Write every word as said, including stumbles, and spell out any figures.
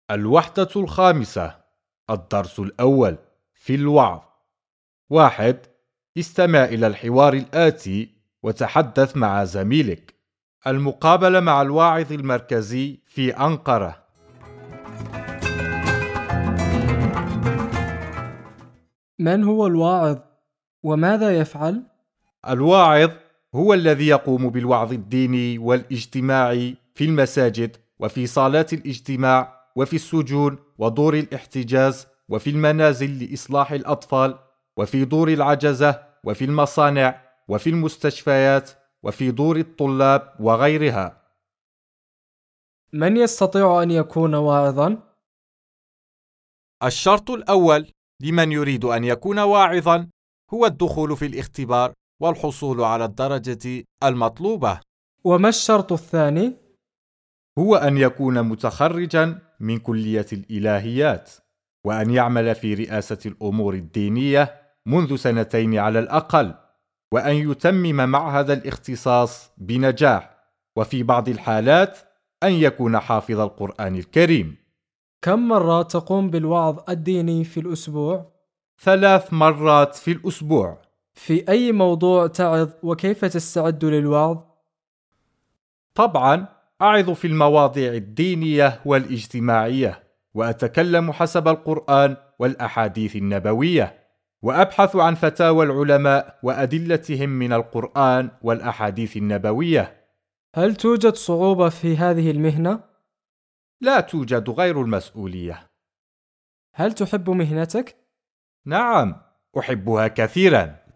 الوحدة الخامسة. الدرس الأول في الوعظ. واحد. استمع إلى الحوار الآتي وتحدث مع زميلك. المقابلة مع الواعظ المركزي في أنقرة. من هو الواعظ وماذا يفعل؟ الواعظ هو الذي يقوم بالوعظ الديني والاجتماعي في المساجد وفي صالات الاجتماع وفي السجون ودور الاحتجاز وفي المنازل لإصلاح الأطفال وفي دور العجزة وفي المصانع وفي المستشفيات وفي دور الطلاب وغيرها. من يستطيع أن يكون واعظاً؟ الشرط الأول لمن يريد أن يكون واعظاً هو الدخول في الاختبار والحصول على الدرجة المطلوبة. وما الشرط الثاني؟ هو أن يكون متخرجاً من كلية الإلهيات، وأن يعمل في رئاسة الأمور الدينية منذ سنتين على الأقل، وأن يتمم معهد الاختصاص بنجاح، وفي بعض الحالات أن يكون حافظ القرآن الكريم. كم مرة تقوم بالوعظ الديني في الأسبوع؟ ثلاث مرات في الأسبوع. في أي موضوع تعظ وكيف تستعد للوعظ؟ طبعاً أعظ في المواضيع الدينية والاجتماعية، وأتكلم حسب القرآن والأحاديث النبوية، وأبحث عن فتاوى العلماء وأدلتهم من القرآن والأحاديث النبوية. هل توجد صعوبة في هذه المهنة؟ لا توجد غير المسؤولية. هل تحب مهنتك؟ نعم، أحبها كثيراً.